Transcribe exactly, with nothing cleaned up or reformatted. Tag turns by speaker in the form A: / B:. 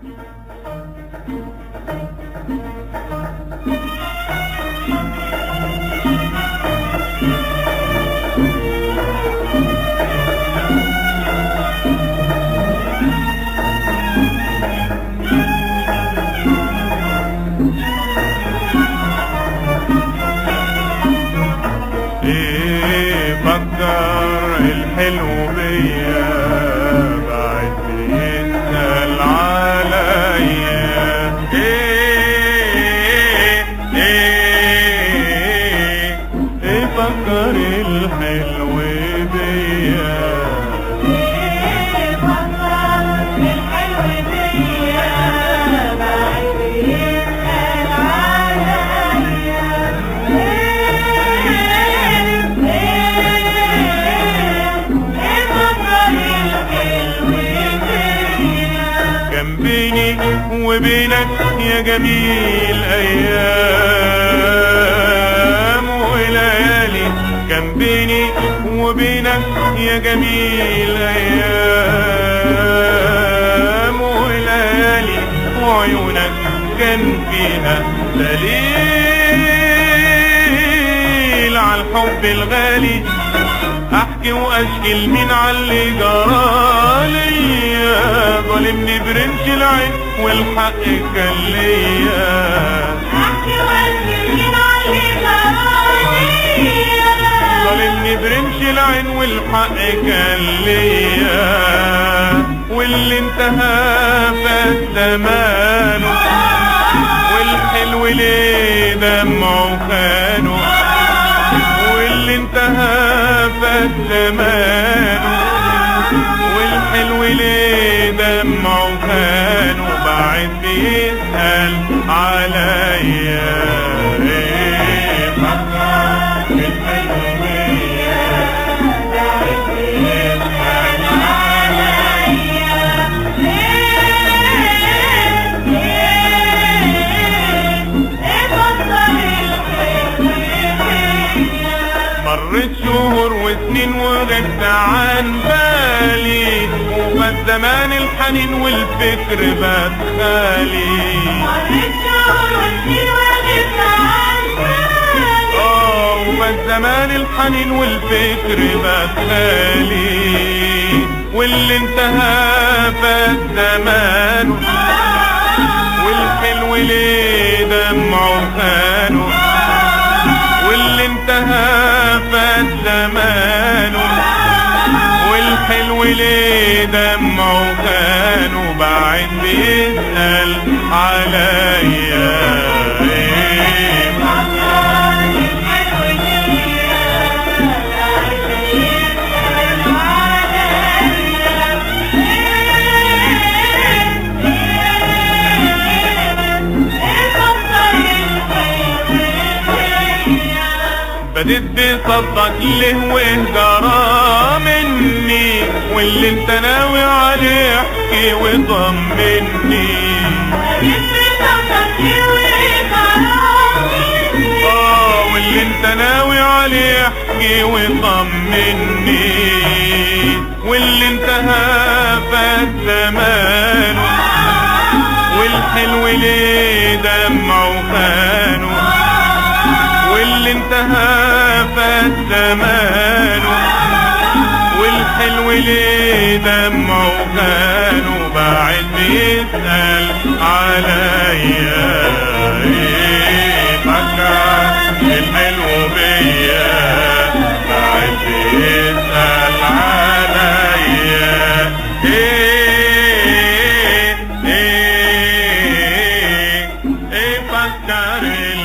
A: ايه فكر الحلو بيا بعد بيسأل عليا. ايه ايه ايه فكر الحلو بيا.
B: ايه فكر الحلو بيا بعد بيسأل عليا.
A: بيني وبينك يا جميل ايام وليالي، كان بيني وبينك يا جميل ايام وليالي، وعيونك كان فيها دليل على الحب الغالي. احكي واشكي لمين عاللي جرالي، ظالمني برمش العين والحق كان ليا.
B: احكي واشكي لمين عاللي جرالي،
A: ظالمني برمش العين والحق كان ليا. واللي انتهى فات زمانه، والحلو ليه دمعه خانه. واللي انتهى فات زمانه، والحلو ليه دمعه خانه. بعد بيسأل عليا. ايه فكر الحلو بيا
B: بعد بيسأل عليا. ايه ايه فكر الحلو بيا.
A: مرت شهور وسنين وغبت عن بالي، وفات زمان الحنين والفكر بات خالي.
B: مرت شهور وسنين وغبت عن بالي،
A: اه وفات زمان الحنين والفكر بات خالي. واللي انتهى فات زمانه، والحلو ليه دمعه خانه. واللي انتهى فات زمانه، والحلو ليه دمعه خانه. بعد بيسأل عليا. ايه
B: فكر الحلو بيا بعد بيسأل عليا. ايه فكر الحلو بيا.
A: بديت بصدق ليه وهجرة مني، واللي انت ناوي عليه احكي وطمني. اه واللي انت ناوي عليه احكي وطمني. واللي انتهى فات زمانه، والحلو ليه دمعه خانه. واللي انتهى فات زمانه، والحلو ليه دمعه خانه. بعد بيسأل عليا. ايه فكر الحلو بيا بعد بيسأل عليا. ايه ايه ايه فكر